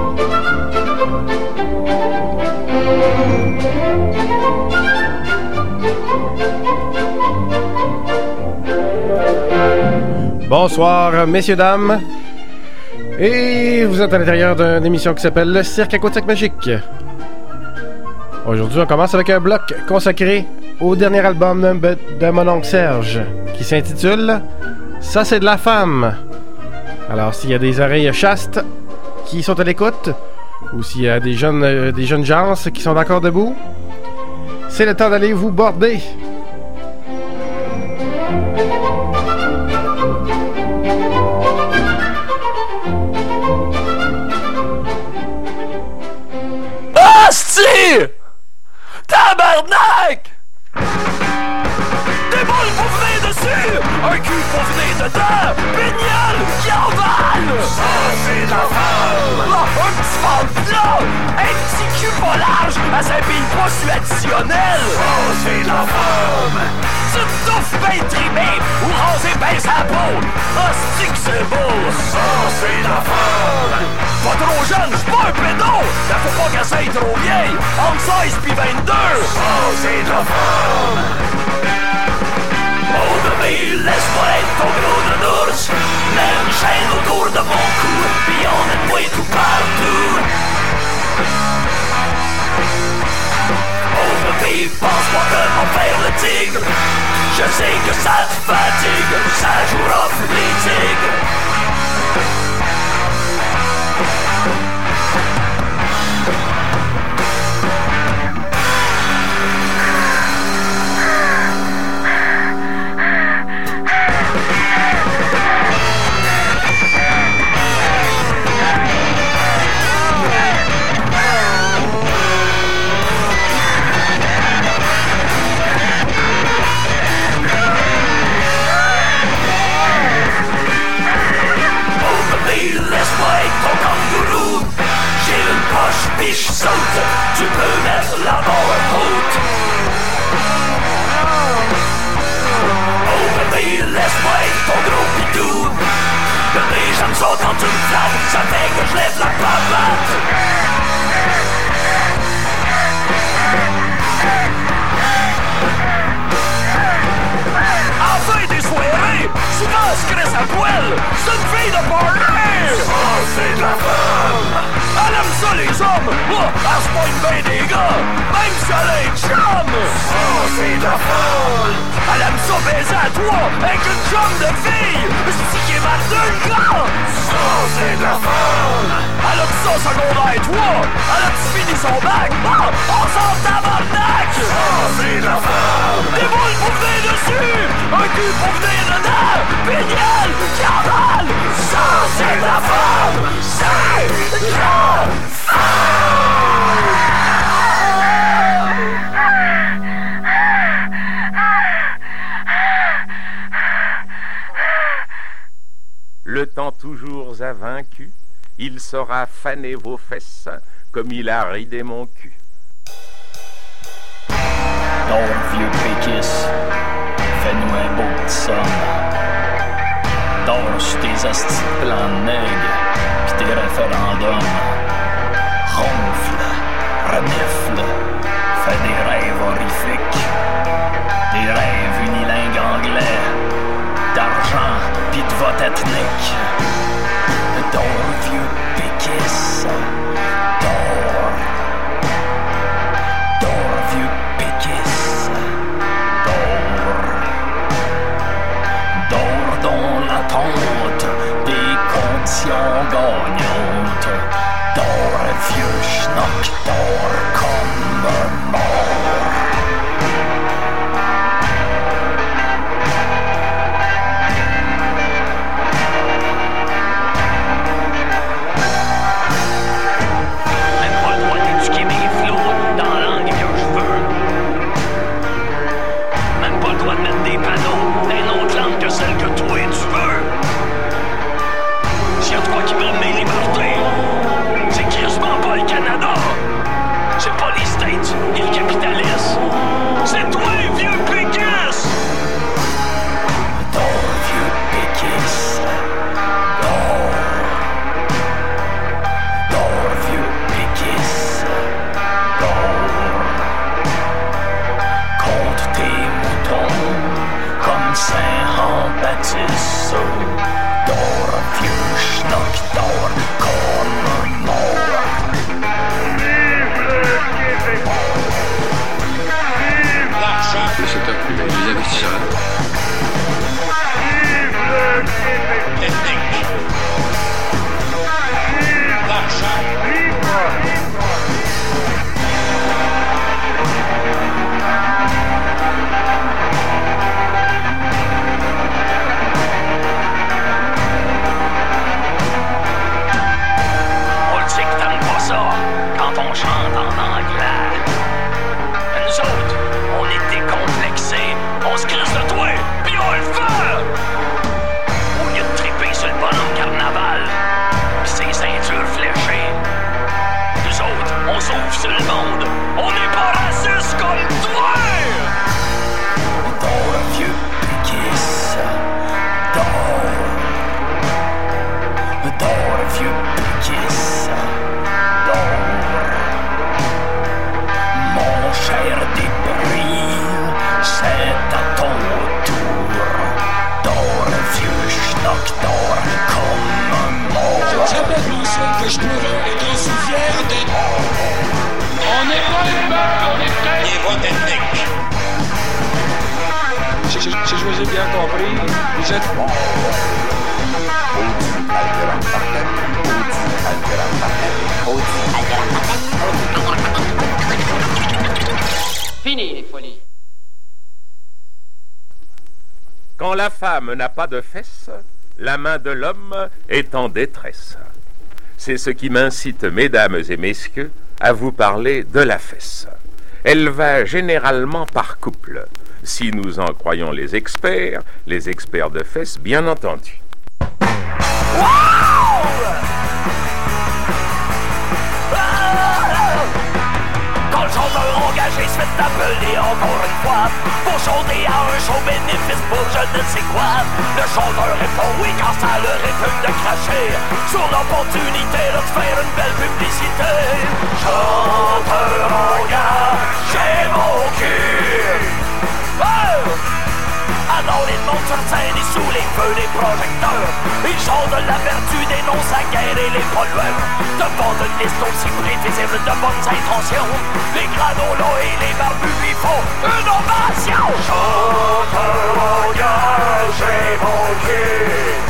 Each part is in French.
Bonsoir, messieurs, dames. Et vous êtes à l'intérieur d'une émission qui s'appelle Le Cirque Aquatique Magique. Aujourd'hui, on commence avec un bloc consacré au dernier album de mon oncle Serge, qui s'intitule « Ça, c'est de la femme ». Alors, s'il y a des oreilles chastes qui sont à l'écoute, ou s'il y a des jeunes gens qui sont encore debout, c'est le temps d'aller vous border. Asti! Tabarnak! Des boules pour venir dessus! Un cul pour venir dedans! Pignol qui avale! Ça, c'est de la femme! Un petit ventre plat! Un petit cul pas large! Elle s'habille pas sur additionnel! Ça, c'est de la femme! Tu te touffes ben trimé ou raser ben sa peau! Asti que c'est beau! Ça, c'est de la femme! Pas trop jeune, j'suis pas un pédo! Mais faut pas qu'elle soit trop vieille! Entre 16 pis 22! Ça, c'est de la femme! Oh bébé, laisse-moi être ton gros nounours. Mets une chaîne autour de mon cou, pis emmène-moi tout partout. Oh bébé, pense pas que mon père le tigre. Je sais que ça te fatigue, ça jouera pour les tigres. Laisse-moi être ton kangourou. J'ai une poche pis j'saute. Tu peux mettre la barre haute. Oh bébé, laisse-moi être ton gros bidou. Bébé, j'aime ça quand tu me flattes. Ça fait que je lève la patate. Enfin des soirées, souvent elle se crisse à poil. C'est une fille de party. Ça, c'est de la femme. Elle aime ça les hommes. Oh, elle se pointe bien des gars, même si elle est chum. Ça, c'est de la femme. Elle aime ça baiser à toi avec une chum de fille. C'est qui est mal de gars. Ça, c'est de la femme. Elle a dit ça au secondaire 3. Elle a fini son bac. Oh, on s'en tabarnak. Ça, c'est de la femme. Des boules pour venir dessus. Un cul pour venir dedans. Pignol qui avale. Ça, c'est de la femme. C'est de la femme. Le temps toujours a vaincu, il saura faner vos fesses comme il a ridé mon cul. Dors, vieux péquisse, fais-nous un beau petit somme. Dors sur tes hosties de plans de nègre pis tes référendums. Ronfle, renifle, fais des rêves horrifiques. Des rêves unilingues anglais, d'argent pis de vote ethnique. Dors, vieux péquisse, dors. Dors, vieux péquisse, dors. Dors dans l'attente des conditions gagnantes. Dors, vieux schnock, dors comme un mort. Niveau technique. Si je vous ai bien compris, vous êtes... Fini les folies. Quand la femme n'a pas de fesses, la main de l'homme est en détresse. C'est ce qui m'incite, mesdames et messieurs, à vous parler de la fesse. Elle va généralement par couple, si nous en croyons les experts de fesses, bien entendu. Quand le chanteur engagé se fait appeler encore une fois pour chanter à un show bénéfice pour je ne sais quoi, le chanteur répond oui quand ça le répugne de cracher sur l'opportunité de faire une belle publicité. Chanteur engagé mon cul. Alors il monte sur scène et sous les feux des projecteurs il chante de la vertu, dénonce la guerre et les pollueurs. Devant une liste aussi prévisible de bonnes intentions, les granolas et les barbus lui font une ovation. Chanteur engagé mon cul.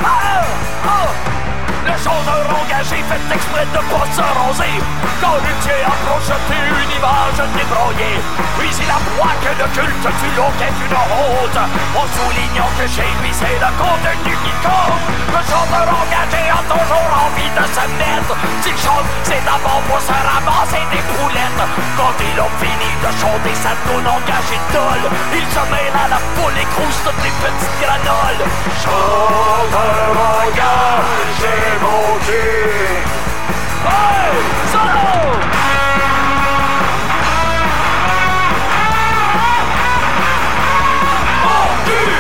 Le chanteur engagé fait exprès de pas se raser quand Luthier approche une image débrouillée. Puis il apprend que le culte du look est une honte, en soulignant que chez lui c'est le contenu qui compte. Le chanteur engagé a toujours envie de se mettre. S'il chante, c'est d'abord pour se ramasser des poulettes. Quand il a fini de chanter sa toune engagée dole, il se mêle à la foule et crouse toutes les petites granoles. Chanteur engagé mon cul. Hey, solo! Mon cul!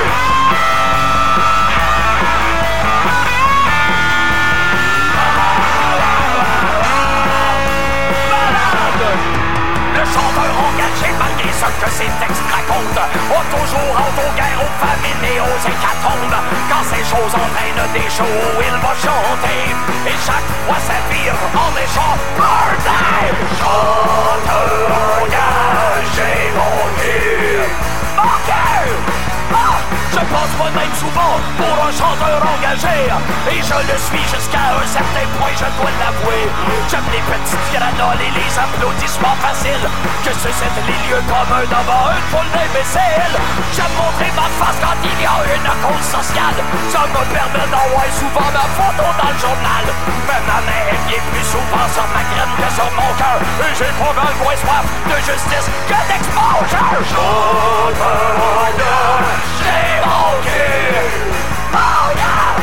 Le chanteur engagé, malgré ce que ses textes racontent, a toujours autoguerre aux famines et aux hécatombes. Quand ces choses entraînent des shows où il va chanter, et chaque fois ça vire en méchant birthday. Chanteur engagé, mon cul. Mon cul! Je pense moi-même souvent pour un chanteur engagé, et je le suis jusqu'à un certain point, je dois l'avouer. J'aime les petites granoles et les applaudissements faciles, que suscitent les lieux communs devant une foule d'imbéciles. J'aime montrer ma face quand il y a une cause sociale, ça me permet d'avoir souvent ma photo dans le journal. Mais ma main est bien plus souvent sur ma graine que sur mon cœur, et j'ai pas mal moins soif de justice que d'exposure. Chanteur engagé, mon cul. Oh yeah!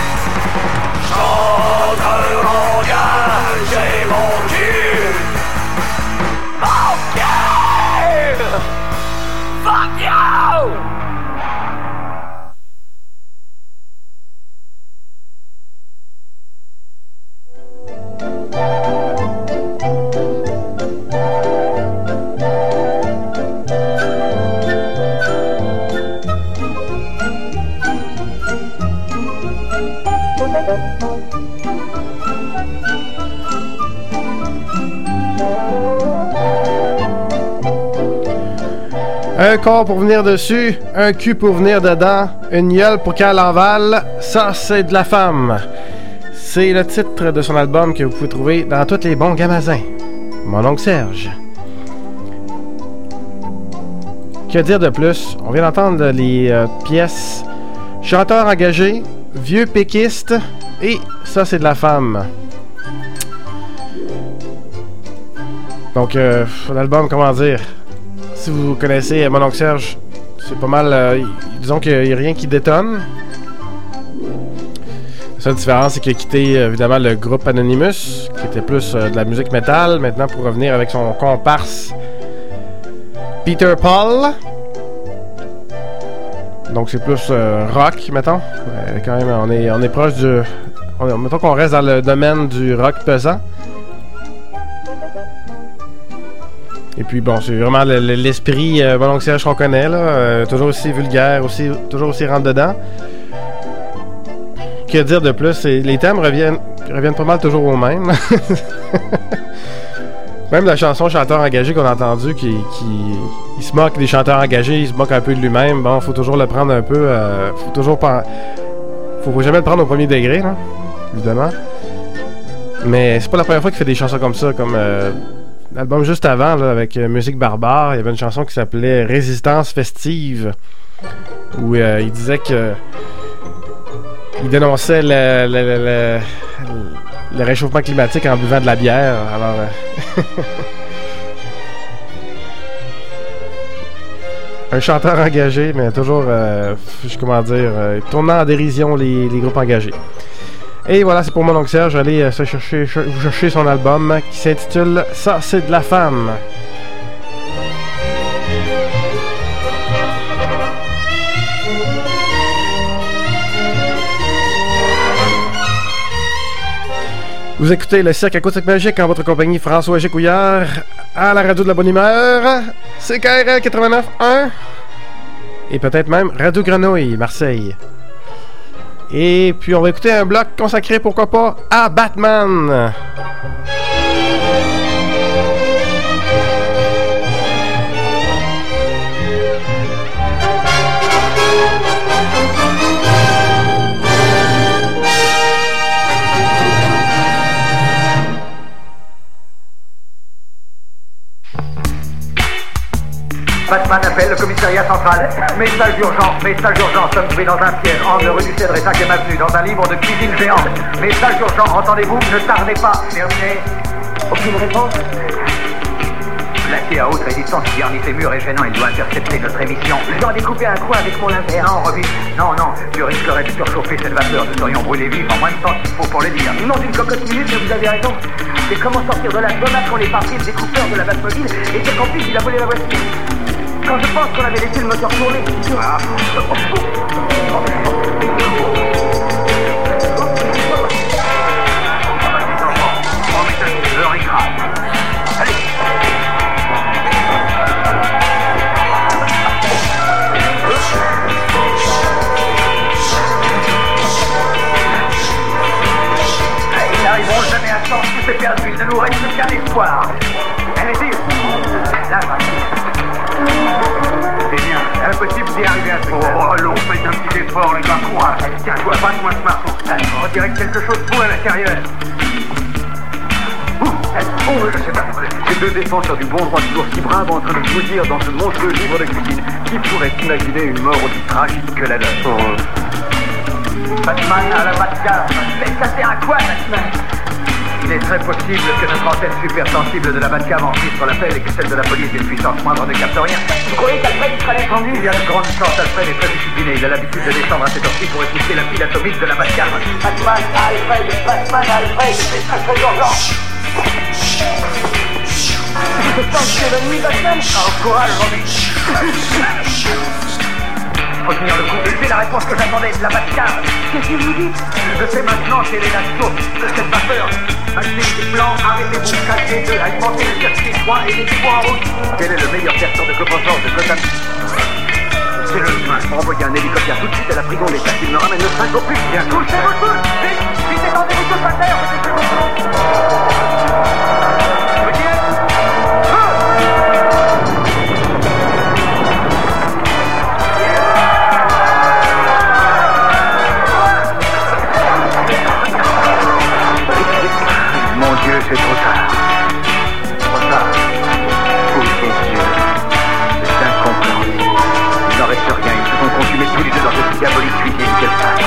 Chanteur engagé, mon cul. Ok! Fuck you! Un corps pour venir dessus, un cul pour venir dedans, une gueule pour qu'elle envale, ça c'est de la femme. C'est le titre de son album que vous pouvez trouver dans tous les bons magasins. Mon oncle Serge. Que dire de plus? On vient d'entendre les pièces Chanteur engagé, Vieux péquiste et ça c'est de la femme. Donc l'album, comment dire, si vous connaissez Mon oncle Serge, c'est pas mal, disons qu'il n'y a rien qui détonne. La seule différence, c'est qu'il a quitté évidemment le groupe Anonymous, qui était plus de la musique métal, maintenant pour revenir avec son comparse Peter Paul. Donc c'est plus rock, mettons. Quand même, on est proche du... mettons qu'on reste dans le domaine du rock pesant. Et puis bon, c'est vraiment l'esprit Mon oncle Serge qu'on connaît, là. Toujours aussi vulgaire, toujours aussi rentre-dedans. Que dire de plus? Les thèmes reviennent pas mal toujours aux mêmes. Même la chanson Chanteur engagé qu'on a entendue, il se moque des chanteurs engagés, il se moque un peu de lui-même. Bon, faut toujours le prendre un peu... faut jamais le prendre au premier degré, là, évidemment. Mais c'est pas la première fois qu'il fait des chansons comme ça, comme l'album juste avant, là, avec Musique Barbare, il y avait une chanson qui s'appelait Résistance festive, où il disait que il dénonçait le réchauffement climatique en buvant de la bière. Alors, un chanteur engagé, mais toujours, comment dire, tournant en dérision les groupes engagés. Et voilà, c'est pour mon oncle Serge. Allez chercher son album qui s'intitule « Ça, c'est de la femme ». Vous écoutez le Cirque Acoustique Magique en votre compagnie François Gicouillard à la radio de la bonne humeur, CKRL 89.1 et peut-être même Radio Grenouille, Marseille. Et puis on va écouter un bloc consacré, pourquoi pas, à Batman. Batman appelle le commissariat central. Message d'urgence, sommes pris dans un piège. Angle rue du Cèdre et 5e avenue, dans un livre de cuisine géante. Message d'urgence, entendez-vous, ne tardez pas. Terminé. Aucune réponse. Plaqué à haute résistance qui garnit ses murs et gênant, il doit intercepter notre émission. Je dois découper un coin avec mon laser. Non, Robin, non, tu risquerais de surchauffer cette vapeur. Nous serions brûlés vifs en moins de temps qu'il faut pour le dire. Non, d'une cocotte minute, mais vous avez raison. C'est comment sortir de la dommage qu'on est parti le découpeur de la Batmobile et c'est qu'en plus il a volé la voiture. Quand je pense qu'on avait laissé le moteur tourner, allez. Ils n'arriveront jamais à temps, tout est perdu, il ne nous reste qu'un espoir. Allez-y, là, c'est bien, impossible d'y arriver à ce moment. Oh, allons, faites un petit effort, les gars, courage. Tiens-toi, passe-moi ce marteau. On dirait que quelque chose boue à l'intérieur. Je sais pas. Ces deux défenseurs du bon droit toujours si braves en train de vous dire dans ce monstrueux livre de cuisine. Qui pourrait imaginer une mort aussi tragique que la leur? Batman à la Batcave. Mais ça sert à quoi, Batman? Il est très possible que notre antenne supersensible de la Batcave enregistre l'appel et que celle de la police d'une puissance moindre ne capte rien. Vous croyez qu'Alfred sera défendu? Il y a de grandes chances, Alfred est très discipliné. Il a l'habitude de descendre à cette heure-ci pour écouter la pile atomique de la Batcave. Batman, Alfred, c'est très urgent. Je sens que c'est la nuit, Batman. Courage, Robin. Faut tenir le coup. C'est la réponse que j'attendais de la Batcave. Qu'est-ce que vous dites? Je sais maintenant quelle est la source de cette vapeur. Activez des plans, arrêtez-vous, cachez de alimenter le circuit étroit et mettez-vous en route. Quel est le meilleur verseur de coprofort de Gotham? C'est le chemin. Envoyez un hélicoptère tout de suite à la prison d'État qui me ramène le 5 au plus. Bien, touchez-vous tous. Vite, étendez-vous tous à terre. Mon Dieu, c'est trop tard. Trop tard. Oh, mon Dieu. C'est incompréhensible. Il n'en reste rien. Ils se sont consumés tous les deux dans cette diabolique cuisine. Quelle pâte.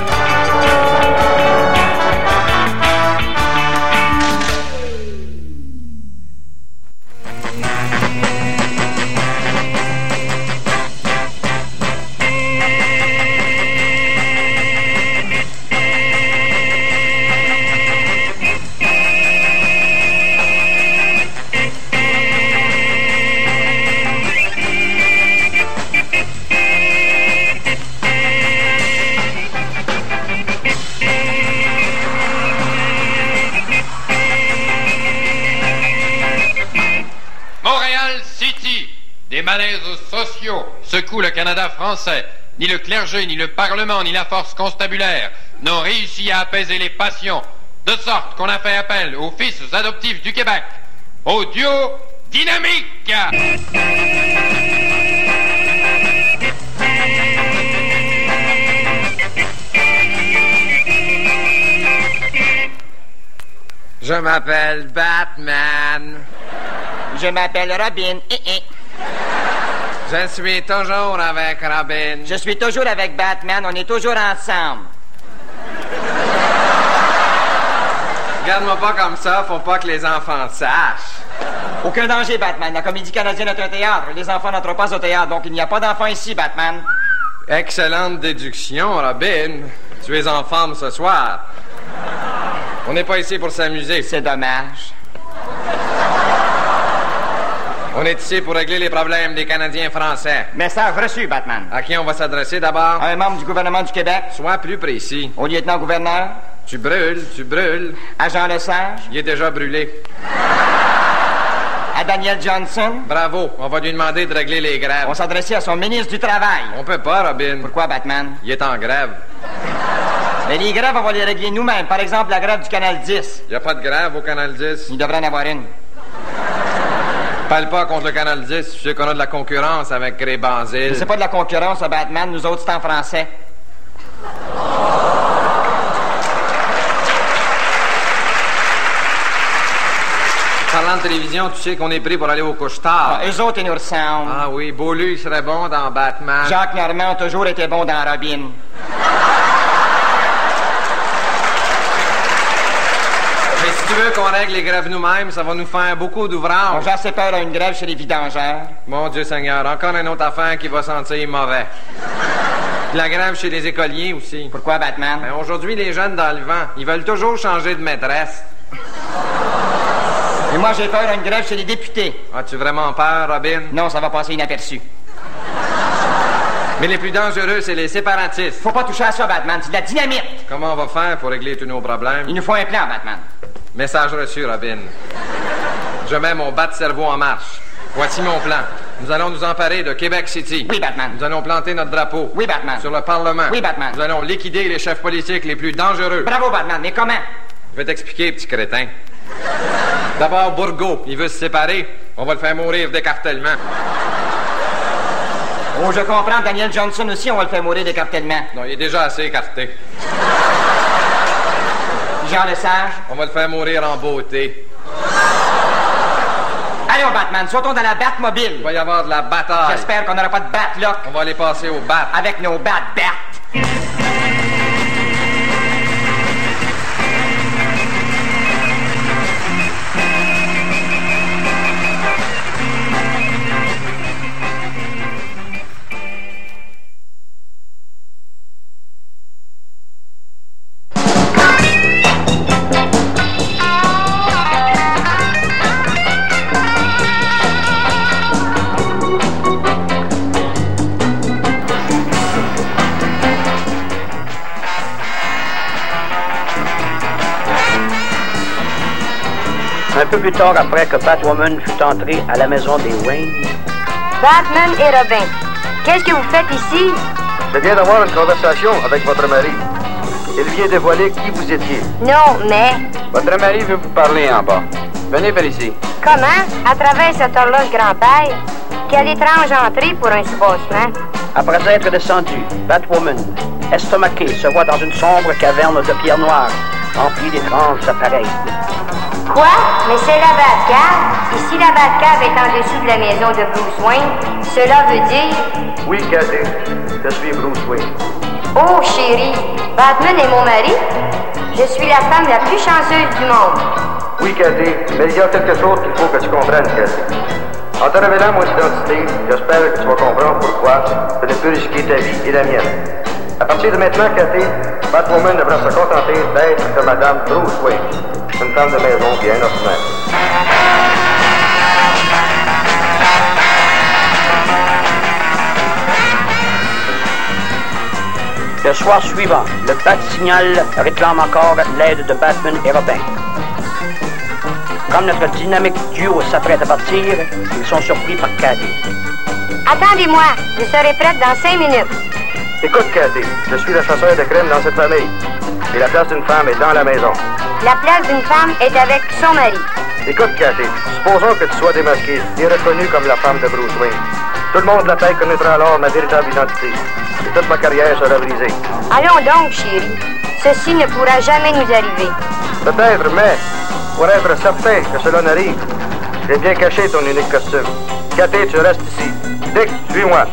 Des malaises sociaux secouent le Canada français. Ni le clergé, ni le Parlement, ni la force constabulaire n'ont réussi à apaiser les passions, de sorte qu'on a fait appel aux fils adoptifs du Québec au duo dynamique. Je m'appelle Batman. Je m'appelle Robin. Je suis toujours avec Robin. Je suis toujours avec Batman. On est toujours ensemble. Regarde-moi pas comme ça, faut pas que les enfants sachent. Aucun danger, Batman. La comédie canadienne est un théâtre. Les enfants n'entrent pas au théâtre, donc il n'y a pas d'enfants ici, Batman. Excellente déduction, Robin. Tu es en forme ce soir. On n'est pas ici pour s'amuser. C'est dommage. On est ici pour régler les problèmes des Canadiens français. Message reçu, Batman. À qui on va s'adresser d'abord? À un membre du gouvernement du Québec. Sois plus précis. Au lieutenant-gouverneur. Tu brûles. Agent Lesage. Il est déjà brûlé. À Daniel Johnson. Bravo, on va lui demander de régler les grèves. On s'adressait à son ministre du Travail. On peut pas, Robin. Pourquoi, Batman? Il est en grève. Mais les grèves, on va les régler nous-mêmes. Par exemple, la grève du Canal 10. Il n'y a pas de grève au Canal 10. Il devrait en avoir une. Parle pas contre le Canal 10. Tu sais qu'on a de la concurrence avec Grey Banzil. C'est pas de la concurrence, Batman. Nous autres, c'est en français. Parlant de télévision, tu sais qu'on est pris pour aller au couche-tard. Eux autres, ils nous ressemblent. Ah oui, Beaulieu, il serait bon dans Batman. Jacques Normand a toujours été bon dans Robin. Mais si tu veux qu'on règle les grèves nous-mêmes, ça va nous faire beaucoup d'ouvrages. J'ai assez peur d'une grève chez les vidangeurs. Mon Dieu Seigneur, encore une autre affaire qui va sentir mauvais. La grève chez les écoliers aussi. Pourquoi, Batman? Ben, aujourd'hui, les jeunes dans le vent, ils veulent toujours changer de maîtresse. Et moi, j'ai peur d'une grève chez les députés. As-tu vraiment peur, Robin? Non, ça va passer inaperçu. Mais les plus dangereux, c'est les séparatistes. Faut pas toucher à ça, Batman. C'est de la dynamite. Comment on va faire pour régler tous nos problèmes? Il nous faut un plan, Batman. Message reçu, Robin. Je mets mon bat-cerveau en marche. Voici mon plan. Nous allons nous emparer de Québec City. Oui, Batman. Nous allons planter notre drapeau. Oui, Batman. Sur le Parlement. Oui, Batman. Nous allons liquider les chefs politiques les plus dangereux. Bravo, Batman. Mais comment? Je vais t'expliquer, petit crétin. D'abord, Bourgault, il veut se séparer. On va le faire mourir d'écartèlement. Oh, je comprends. Daniel Johnson aussi, on va le faire mourir d'écartèlement. Non, il est déjà assez écarté. Jean Lesage. On va le faire mourir en beauté. Allons, Batman, sautons dans la Batmobile. Il va y avoir de la bataille. J'espère qu'on n'aura pas de Batlock. On va aller passer au bat. Avec nos Bat. Un peu plus tard, après que Batwoman fut entrée à la maison des Wayne. Batman et Robin, qu'est-ce que vous faites ici? Je viens d'avoir une conversation avec votre mari. Il vient dévoiler qui vous étiez. Non, mais... Votre mari veut vous parler en bas. Venez par ici. Comment? À travers cette horloge grand-père? Quelle étrange entrée pour un soubassement. Après être descendu, Batwoman, estomaquée, se voit dans une sombre caverne de pierre noire, remplie d'étranges appareils. Quoi? Mais c'est la Batcave? Et si la Batcave est en dessous de la maison de Bruce Wayne, cela veut dire... Oui, Cathy, je suis Bruce Wayne. Oh, chérie, Batman est mon mari? Je suis la femme la plus chanceuse du monde. Oui, Cathy, mais il y a quelque chose qu'il faut que tu comprennes, Cathy. En te révélant mon identité, j'espère que tu vas comprendre pourquoi je ne peux risquer ta vie et la mienne. À partir de maintenant, Cathy, Batwoman devra se contenter d'être que Madame Bruce Wayne, une femme de maison bien ordinaire. Le soir suivant, le Bat-Signal réclame encore l'aide de Batman et Robin. Comme notre dynamique duo s'apprête à partir, ils sont surpris par Cathy. Attendez-moi, je serai prête dans 5 minutes. Écoute, Cathy, je suis le chasseur de crème dans cette famille. Et la place d'une femme est dans la maison. La place d'une femme est avec son mari. Écoute, Cathy, supposons que tu sois démasqué et reconnu comme la femme de Bruce Wayne. Tout le monde de la Paix connaîtra alors ma véritable identité. Et toute ma carrière sera brisée. Allons donc, chérie. Ceci ne pourra jamais nous arriver. Peut-être, mais pour être certain que cela n'arrive, j'ai bien caché ton unique costume. Cathy, tu restes ici. Dick, suis-moi.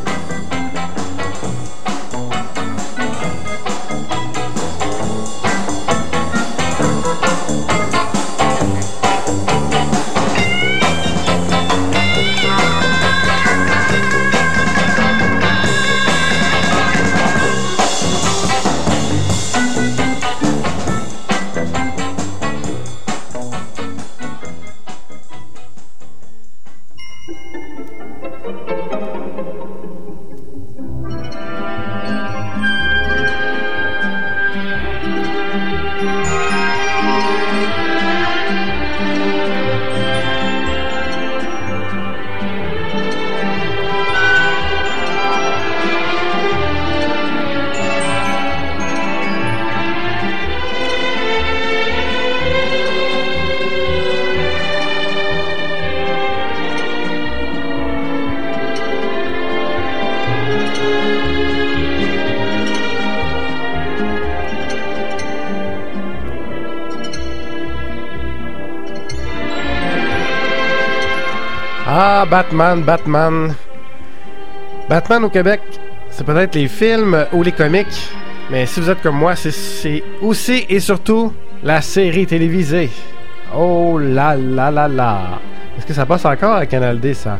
Ah, Batman. Batman au Québec, c'est peut-être les films ou les comics, mais si vous êtes comme moi, c'est aussi et surtout la série télévisée. Oh là là là là. Est-ce que ça passe encore à Canal D, ça?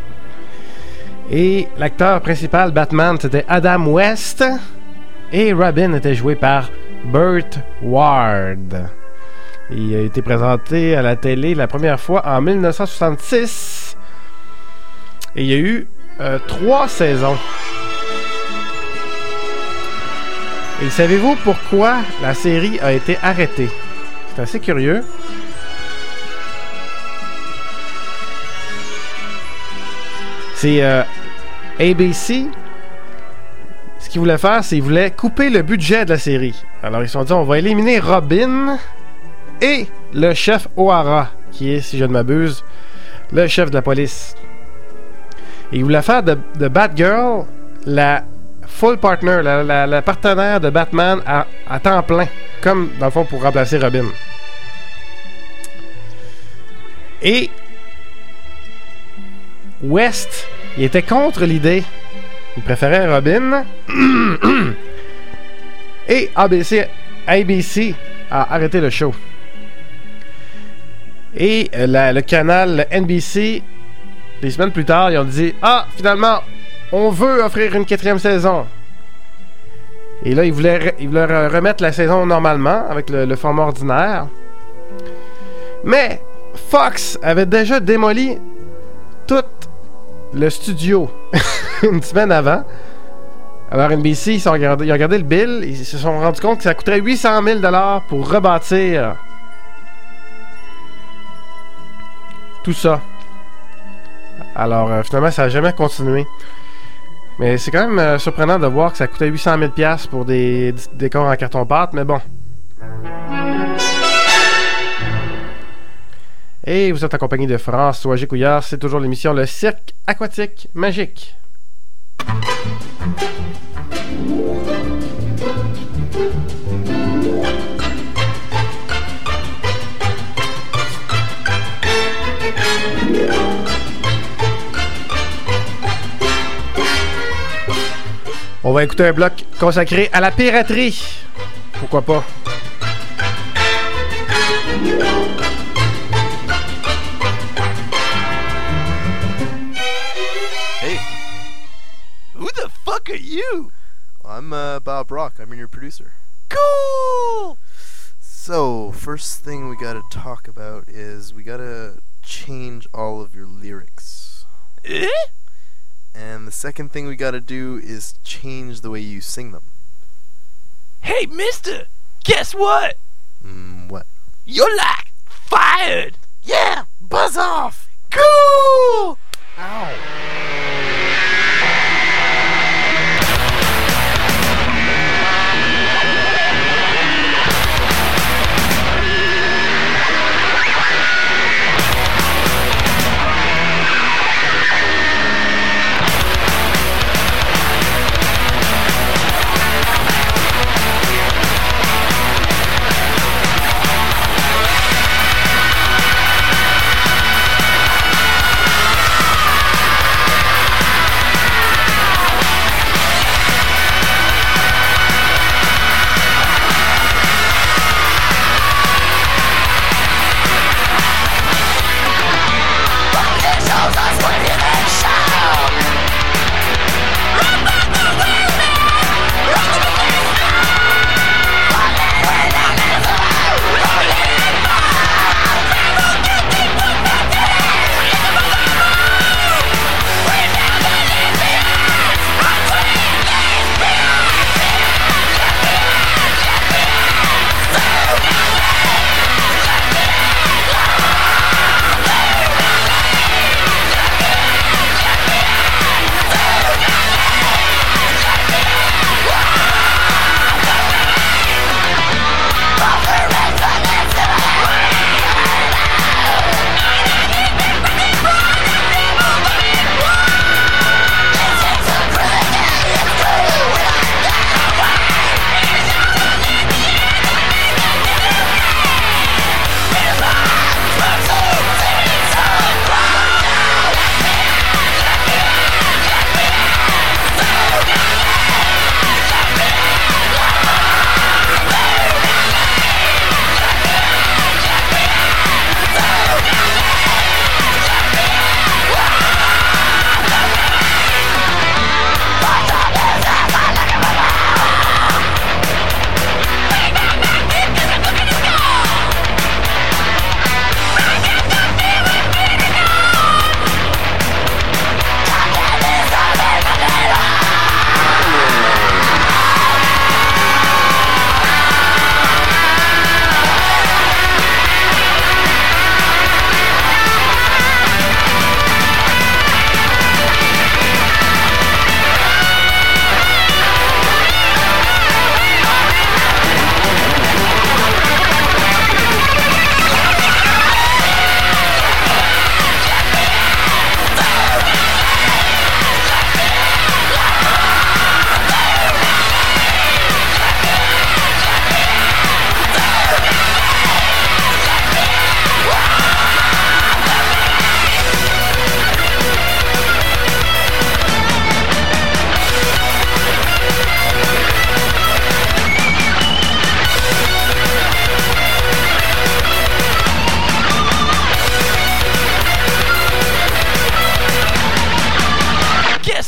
Et l'acteur principal, Batman, c'était Adam West, et Robin était joué par Burt Ward. Il a été présenté à la télé la première fois en 1966. Et il y a eu 3 saisons. Et savez-vous pourquoi la série a été arrêtée? C'est assez curieux. C'est ABC. Ce qu'ils voulaient faire, c'est qu'ils voulaient couper le budget de la série. Alors ils se sont dit, on va éliminer Robin et le chef O'Hara, qui est, si je ne m'abuse, le chef de la police. Et il voulait faire de Batgirl la full partner, la partenaire de Batman à temps plein, comme dans le fond pour remplacer Robin. Et West, il était contre l'idée. Il préférait Robin. Et ABC a arrêté le show. Et le canal NBC, des semaines plus tard, ils ont dit « Ah, finalement, on veut offrir une 4e saison. » Et là, ils voulaient remettre la saison normalement, avec le format ordinaire. Mais Fox avait déjà démoli tout le studio une semaine avant. Alors NBC, ils ont regardé le bill, ils se sont rendus compte que ça coûterait 800 000 $ pour rebâtir tout ça. Alors, finalement, ça n'a jamais continué. Mais c'est quand même surprenant de voir que ça coûtait 800 000 $ pour des décors en carton-pâte, mais bon. Et vous êtes en compagnie de François Gécouillard. C'est toujours l'émission Le Cirque Aquatique Magique. On va écouter un bloc consacré à la piraterie. Pourquoi pas? Hey. Who the fuck are you? I'm Bob Rock. I'm your producer. Cool! So, first thing we gotta talk about is we gotta change all of your lyrics. Eh? And the second thing we gotta do is change the way you sing them. Hey, mister! Guess what? What? You're like fired! Yeah! Buzz off! Cool! Ow.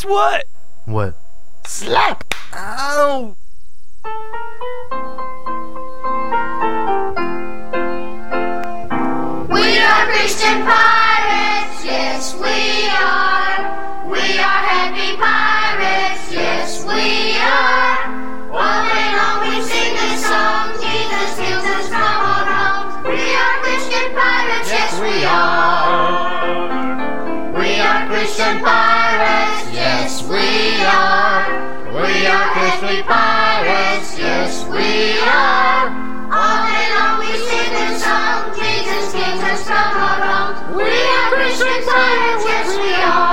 what? What? Slap! Ow! We are Christian pirates, yes we are. We are happy pirates, yes we are. All day long we sing this song, Jesus heals us from all wrongs. We are Christian pirates, yes we are. We are Christian pirates, yes we are. We are Christian pirates, yes we are. All day long we sing this song, Jesus keeps us from all wrongs. We are Christian pirates, yes we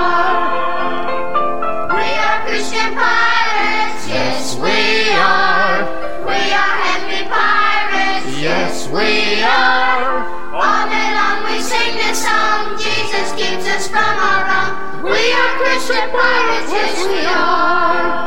are. We are Christian pirates, yes we are. We are happy pirates, yes we are. All day long we sing this song, Jesus keeps us from all wrong. We are Christian pirates, yes we are.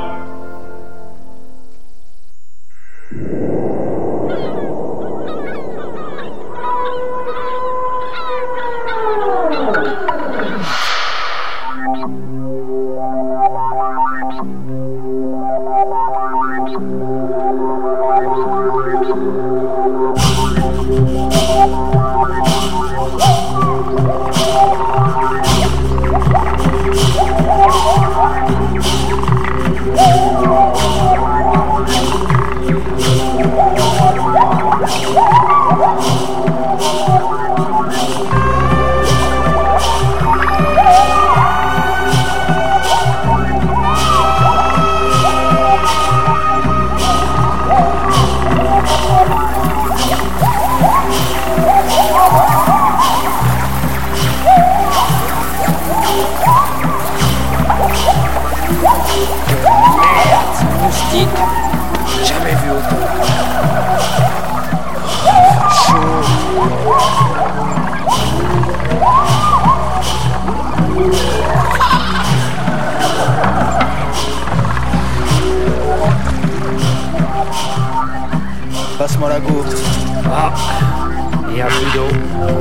Jamais vu autant. Passe-moi la gourde. Ah, il y a plus d'eau.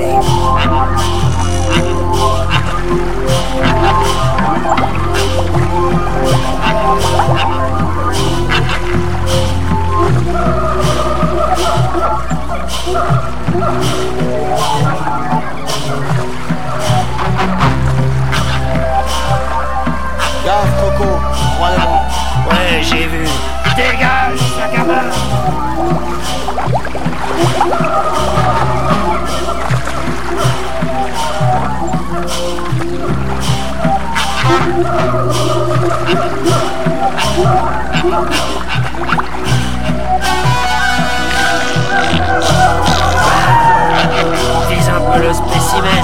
Gaffe, Coco, droit devant. Ouais, j'ai vu. Dégage, sac à main. Vise un peu le spécimen.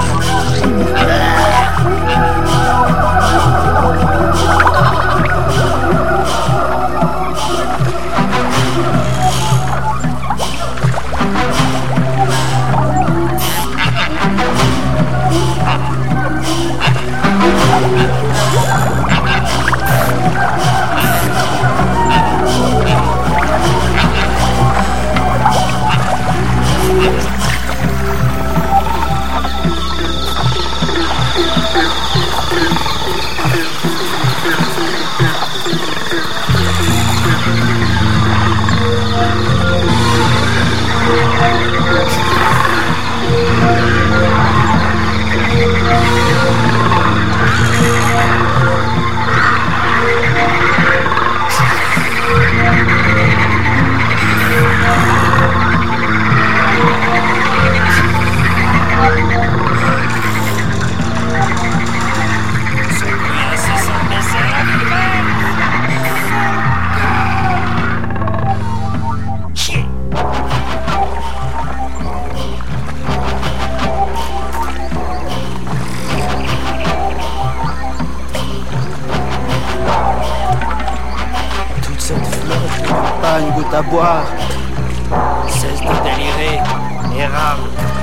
Une goutte à boire. Cesse de délirer et rame.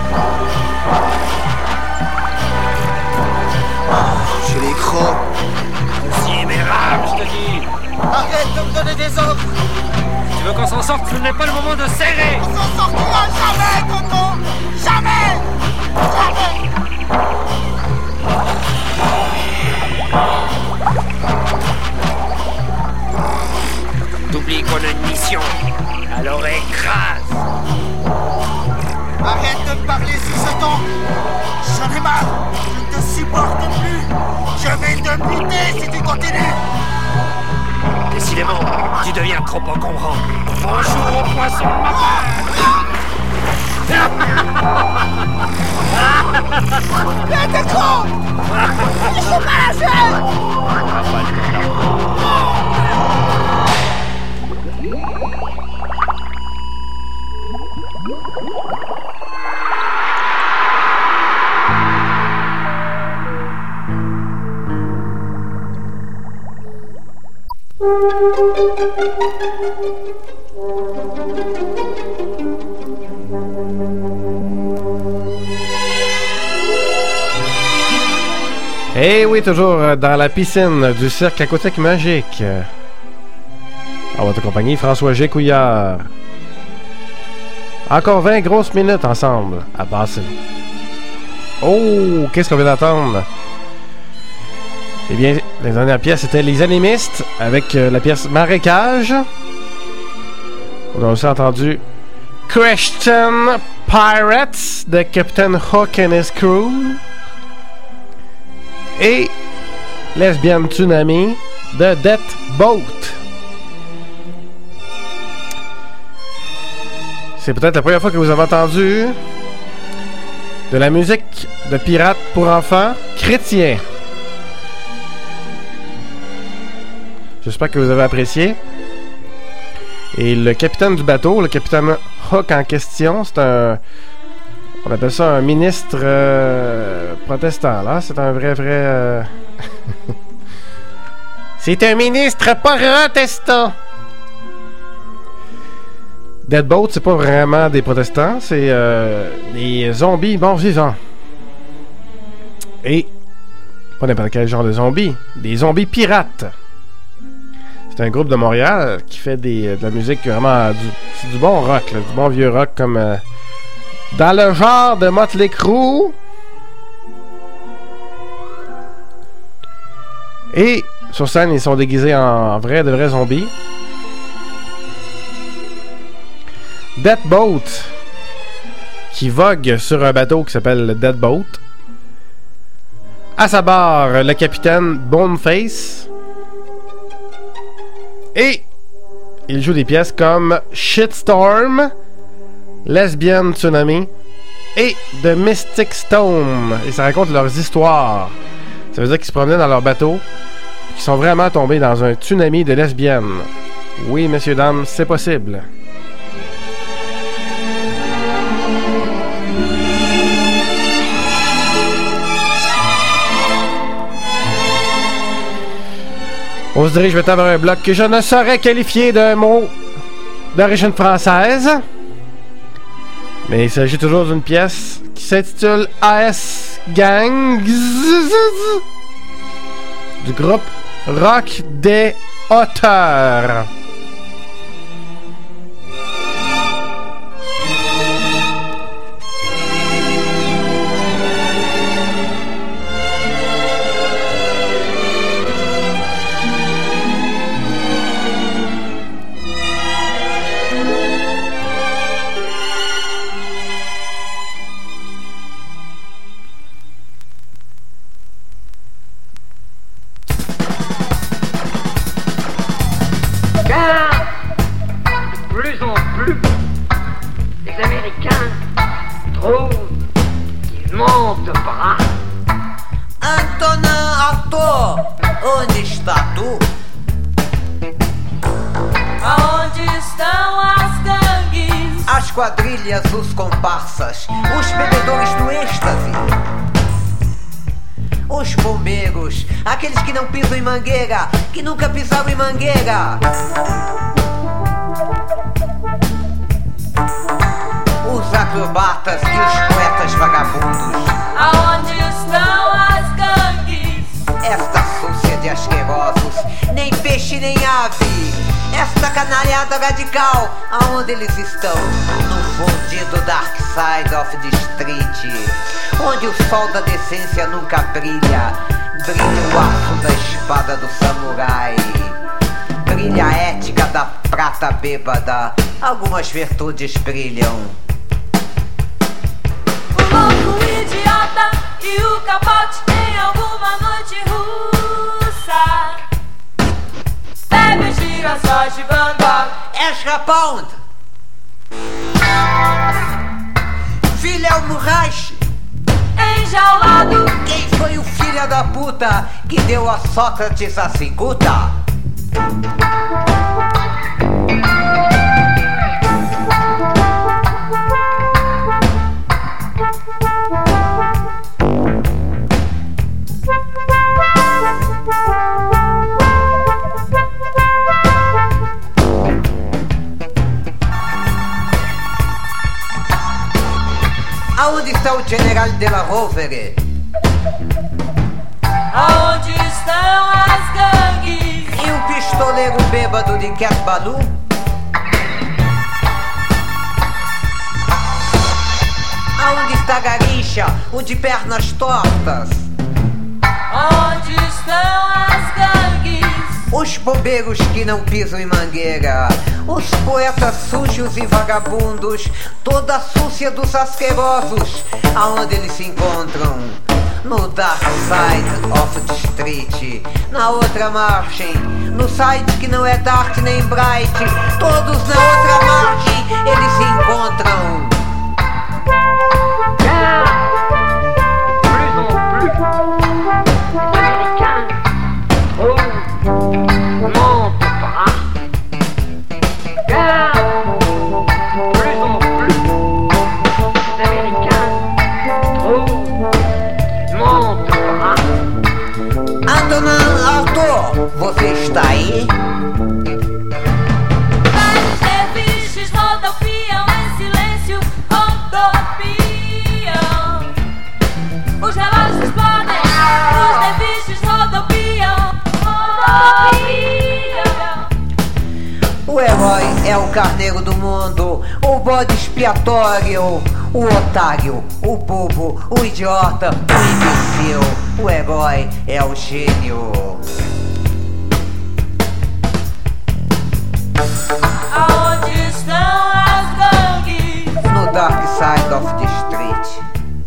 J'ai les crocs. Si, mais rame, je te dis. Arrête de me donner des ordres. Tu veux qu'on s'en sorte, ce n'est pas le moment de serrer. On s'en sortira jamais, Coco. Jamais. Jamais. supporte plus. Je vais te buter si tu continues. Décidément, tu deviens trop encombrant. Bonjour au poisson de ma part. Mais t'es con. Il faut pas lâcher. Eh oui, toujours dans la piscine du cirque aquatique magique. En votre compagnie, François G. Couillard. Encore 20 grosses minutes ensemble à passer. Oh, qu'est-ce qu'on vient d'entendre? Eh bien, la dernière pièce, c'était Les Animistes avec la pièce Marécage. On a aussi entendu Christian Pirates de Captain Hook and his Crew. Et Lesbian Tsunami de Death Boat. C'est peut-être la première fois que vous avez entendu de la musique de pirates pour enfants chrétiens. J'espère que vous avez apprécié. Et le capitaine du bateau, le capitaine Hook en question, c'est un... On appelle ça un ministre protestant, là. C'est un vrai... C'est un ministre protestant! Deadboat, c'est pas vraiment des protestants, c'est des zombies bons vivants. Et pas n'importe quel genre de zombies, des zombies pirates. C'est un groupe de Montréal qui fait de la musique vraiment c'est du bon rock, là, du bon vieux rock comme dans le genre de Motley Crue. Et sur scène, ils sont déguisés en de vrais zombies. Death Boat, qui vogue sur un bateau qui s'appelle Death Boat. À sa barre, le capitaine Boneface. Et il joue des pièces comme Shitstorm, Lesbian Tsunami et The Mystic Stone. Et ça raconte leurs histoires. Ça veut dire qu'ils se promenaient dans leur bateau, qu'ils sont vraiment tombés dans un tsunami de lesbiennes. Oui, messieurs, dames, c'est possible. On se dirige maintenant vers un bloc que je ne saurais qualifier d'un mot d'origine française. Mais il s'agit toujours d'une pièce qui s'intitule AS Gang du groupe Rock des Auteurs. Quadrilhas, os comparsas, os bebedores do êxtase, os bombeiros, aqueles que não pisam em mangueira, que nunca pisaram em mangueira, os acrobatas e os poetas vagabundos. Aonde estão as gangues? Esta súcia de asquerosos, nem peixe nem ave. Esta canalhada radical, aonde eles estão? No fundido Dark Side of the Street, onde o sol da decência nunca brilha. Brilha o aço da espada do samurai, brilha a ética da prata bêbada. Algumas virtudes brilham. O louco idiota e o capote em Pound! Filho Reich! Enjaulado! Quem foi o filho da puta que deu a Sócrates a cicuta? Aonde está o general de la Rovere? Aonde estão as gangues? E o pistoleiro bêbado de Cat Balu? Aonde está Garincha, o de pernas tortas? Onde estão as gangues? Os bombeiros que não pisam em mangueira, os poetas sujos e vagabundos, toda a súcia dos asquerosos, aonde eles se encontram? No Dark Side of the Street, na outra margem, no site que não é dark nem bright, todos na outra margem, eles se encontram. Você está aí? Vários derviches rodopiam em silêncio, rodopiam. Os relógios explodem, os derviches rodopiam, rodopiam. O herói é o carneiro do mundo, o bode expiatório, o otário, o bobo, o idiota, o imbecil. O herói é o gênio. Aonde estão as gangues? No Dark Side of the Street.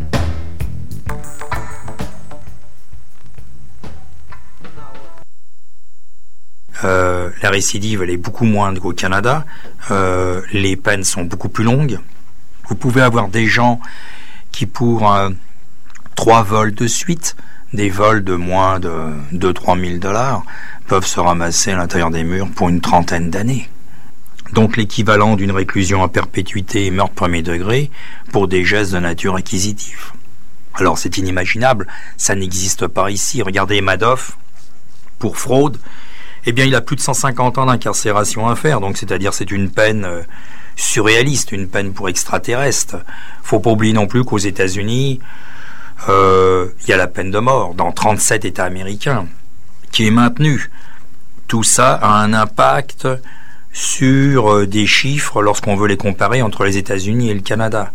La récidive, elle est beaucoup moindre qu'au Canada. Les peines sont beaucoup plus longues. Vous pouvez avoir des gens qui, pour 3 vols de suite, des vols de moins de 2-3 000 $, peuvent se ramasser à l'intérieur des murs pour une 30aine d'années. Donc l'équivalent d'une réclusion à perpétuité et meurtre premier degré pour des gestes de nature acquisitive. Alors c'est inimaginable, ça n'existe pas ici. Regardez Madoff, pour fraude, eh bien il a plus de 150 ans d'incarcération à faire, donc c'est-à-dire c'est une peine surréaliste, une peine pour extraterrestre. Faut pas oublier non plus qu'aux États-Unis, il y a la peine de mort dans 37 États américains, qui est maintenue. Tout ça a un impact sur des chiffres lorsqu'on veut les comparer entre les États-Unis et le Canada.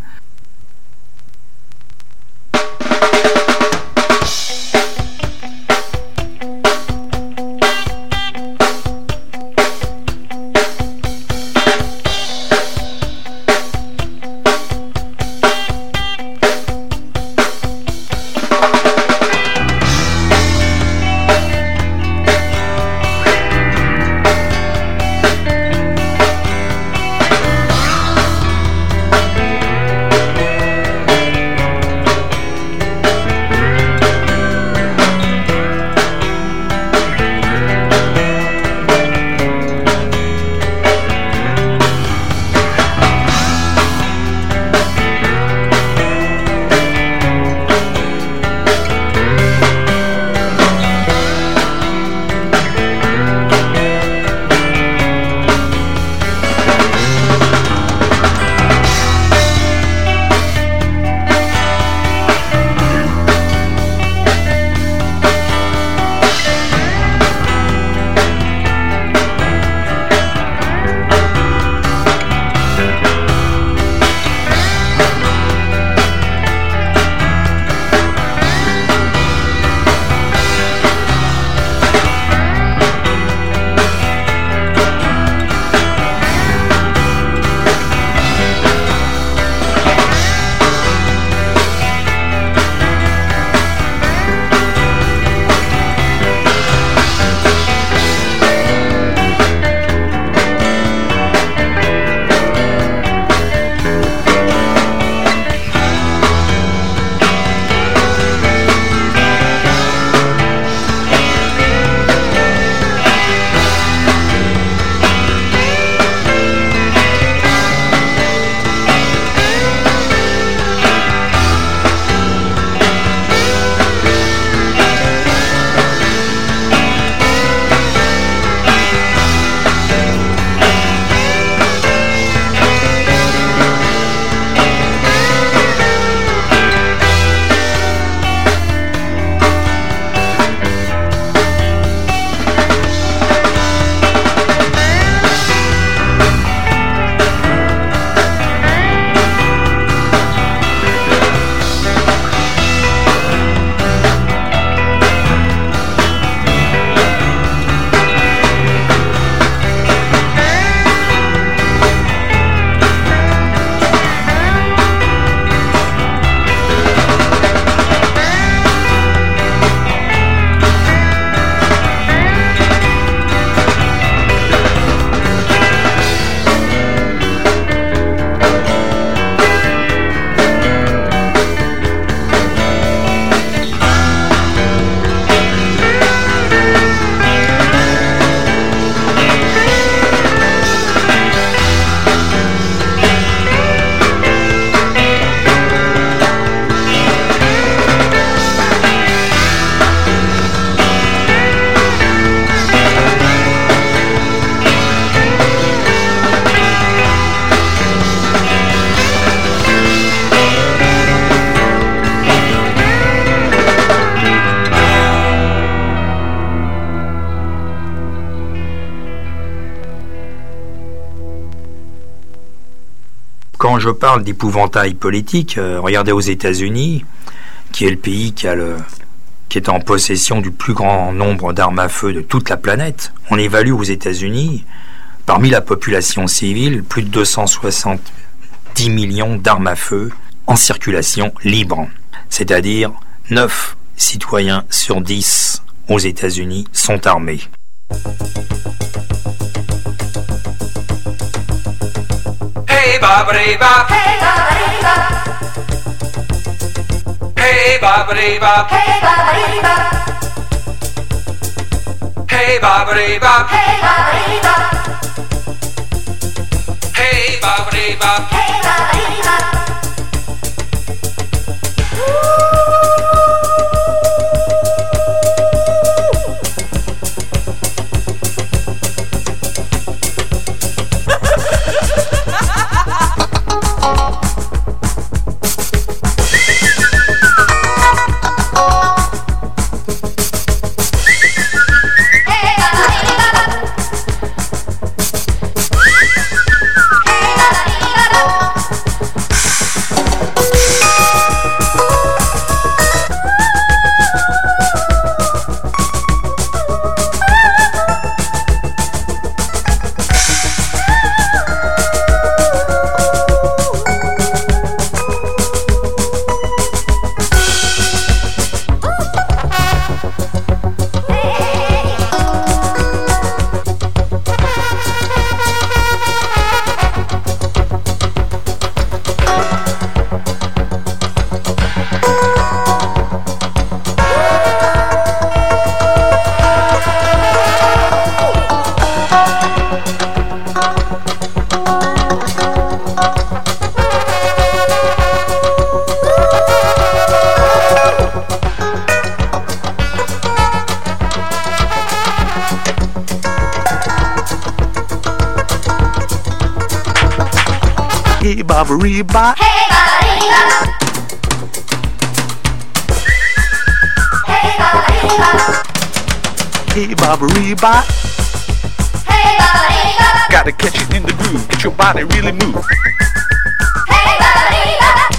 quand je parle d'épouvantail politique, regardez aux États-Unis, qui est le pays qui est en possession du plus grand nombre d'armes à feu de toute la planète. On évalue aux États-Unis, parmi la population civile, plus de 270 millions d'armes à feu en circulation libre. C'est-à-dire 9 citoyens sur 10 aux États-Unis sont armés. Hey babri bop, hey babri bop, hey babri bop, hey babri bop, hey babri bop, hey babri bop, hey babri bop, hey babri bop. Hey babri bop, Hey babri bop, hey babri bop, hey babri bop. hey babri bop, Gotta catch it in the groove, get your body really move. hey babri bop.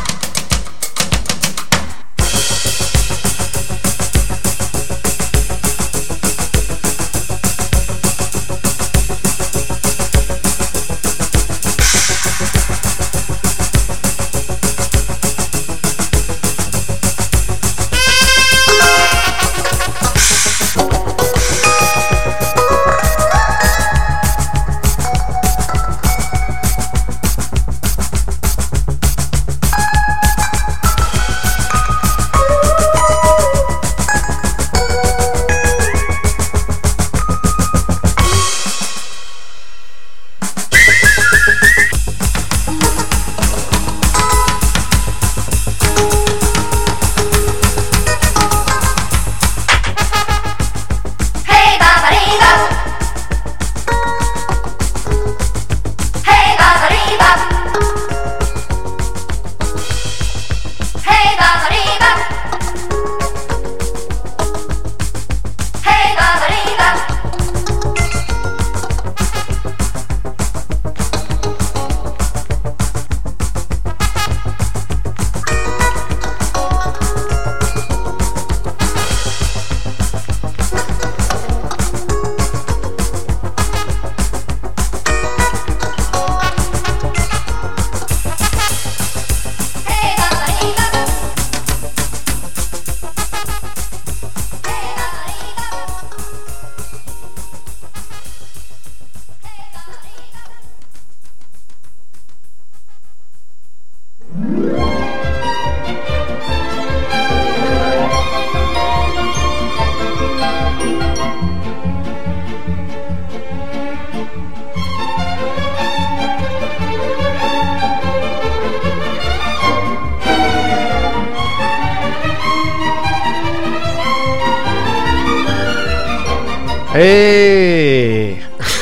Hey!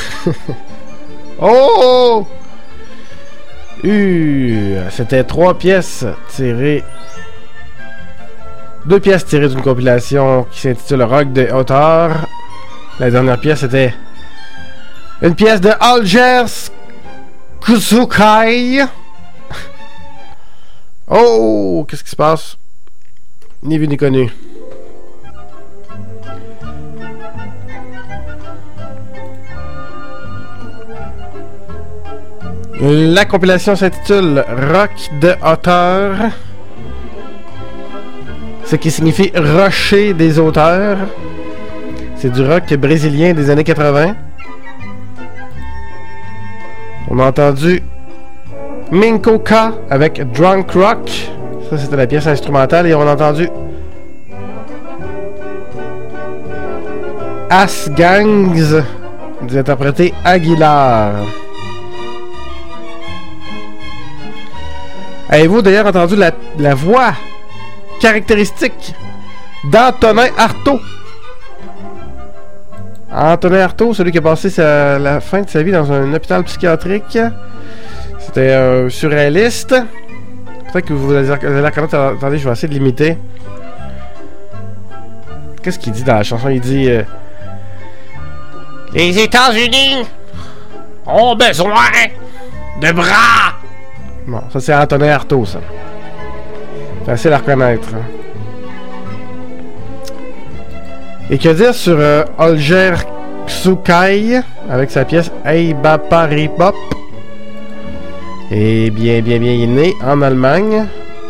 Oh! C'était 3 pièces tirées. 2 pièces tirées d'une compilation qui s'intitule Rock de hauteur. La dernière pièce était une pièce de Algers Kusukai Oh! Qu'est-ce qui se passe? Ni vu ni connu. La compilation s'intitule Rock de hauteur, ce qui signifie rocher des auteurs. C'est du rock brésilien des années 80. On a entendu Minko K avec Drunk Rock. Ça, c'était la pièce instrumentale. Et on a entendu As Gangs interprété Aguilar. Avez-vous d'ailleurs entendu la voix caractéristique d'Antonin Artaud? Antonin Artaud, celui qui a passé la fin de sa vie dans un hôpital psychiatrique. C'était un surréaliste. Peut-être que vous allez la connaître. Attendez, je vais essayer de l'imiter. Qu'est-ce qu'il dit dans la chanson? Il dit les États-Unis ont besoin de bras. Bon, ça c'est Antonin Artaud, ça. Facile à reconnaître. Et que dire sur Holger Xukai avec sa pièce Hey Baparibop? Et bien, il est né en Allemagne.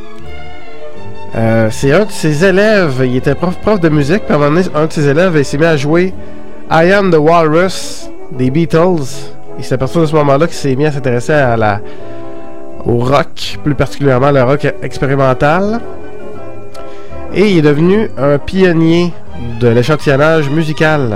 C'est un de ses élèves. Il était prof de musique. Puis à un moment donné, un de ses élèves il s'est mis à jouer I Am the Walrus des Beatles. Et c'est à partir de ce moment-là qu'il s'est mis à s'intéresser au rock, plus particulièrement le rock expérimental. Et il est devenu un pionnier de l'échantillonnage musical.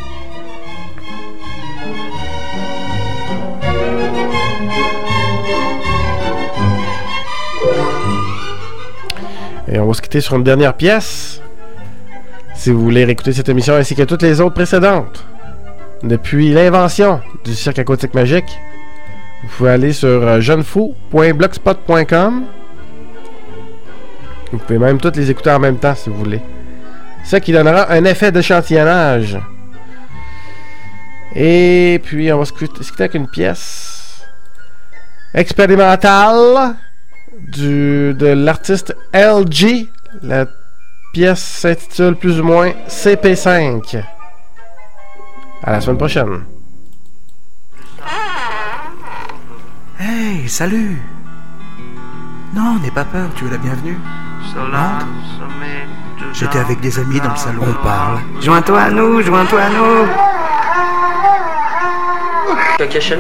Et on va se quitter sur une dernière pièce. Si vous voulez réécouter cette émission ainsi que toutes les autres précédentes, depuis l'invention du cirque aquatique magique, vous pouvez aller sur jeunefou.blogspot.com. Vous pouvez même toutes les écouter en même temps si vous voulez. Ça qui donnera un effet d'échantillonnage. Et puis on va se quitter avec une pièce expérimentale de l'artiste LG. La pièce s'intitule plus ou moins CP5. À la semaine prochaine. Hey, salut! Non, n'aie pas peur, tu es la bienvenue. Entre. J'étais avec des amis dans le salon. On parle. Joins-toi à nous, joins-toi à nous! Qu'est-ce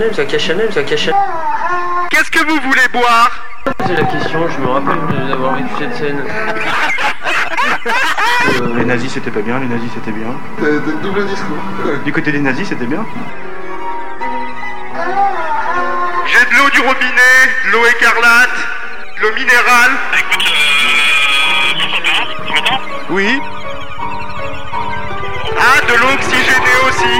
que vous voulez boire? C'est la question, je me rappelle d'avoir vécu cette scène. Les nazis c'était pas bien, les nazis c'était bien. Double discours. Du côté des nazis c'était bien. J'ai de l'eau du robinet, de l'eau écarlate, de l'eau minérale. Écoute, tu m'entends? Oui. Ah, de l'eau oxygénée aussi.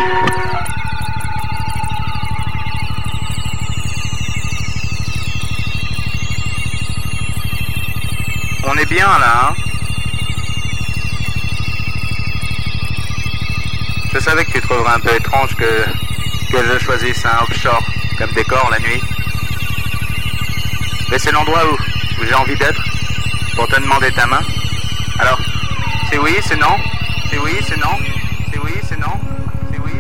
On est bien là, hein? Je savais que tu trouverais un peu étrange que je choisisse un offshore comme décor la nuit. Mais c'est l'endroit où j'ai envie d'être pour te demander ta main. Alors, c'est oui, c'est non, c'est oui, c'est non, c'est oui, c'est non, c'est oui.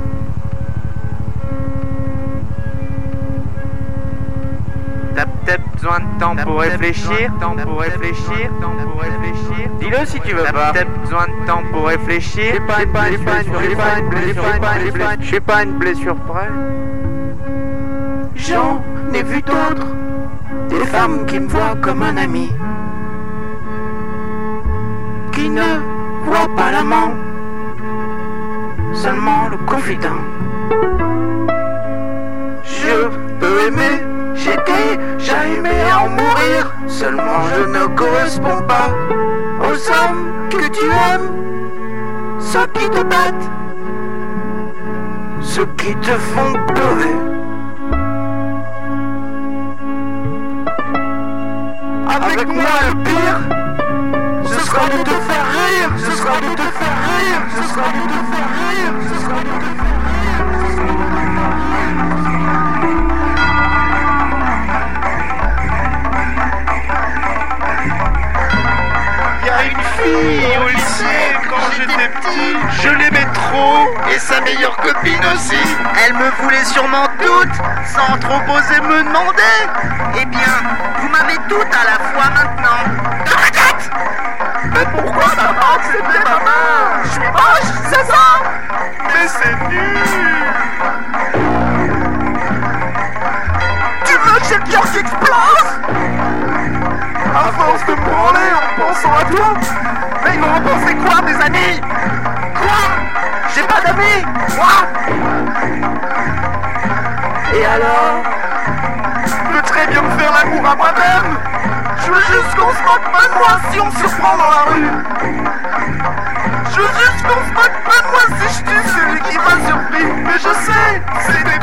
T'as peut-être besoin de temps pour réfléchir, Dis-le si tu veux pas. T'as peut-être besoin de temps pour réfléchir. Je suis pas une blessure près. J'en ai vu d'autres, des femmes qui me voient comme un ami, qui ne voient pas l'amant, seulement le confident. Je peux aimer, j'ai déjà aimé à en mourir, seulement je ne corresponds pas aux hommes que tu aimes, ceux qui te battent, ceux qui te font pleurer. Avec moi le pire, ce sera de te faire rire, ce sera de te faire rire, ce sera de te faire rire, ce sera de te faire rire. j'étais petit, je l'aimais trop, et sa meilleure copine aussi. Elle me voulait sûrement toutes, sans trop oser me demander. Eh bien, vous m'avez toutes à la fois maintenant. Arrête! Mais pourquoi maman? C'était maman! Je suis moche, c'est ça? Mais c'est nul! Tu veux que j'ai le cœur qui explose? À force de me branler en pensant à toi. Mais ils vont en penser quoi, mes amis? Quoi? J'ai pas d'amis, moi? Et alors? Je peux très bien me faire l'amour à moi-même. Je veux juste qu'on se moque pas de moi si on se surprend dans la rue. Je veux juste qu'on se moque pas de moi si je tue celui qui m'a surpris. Mais je sais, c'est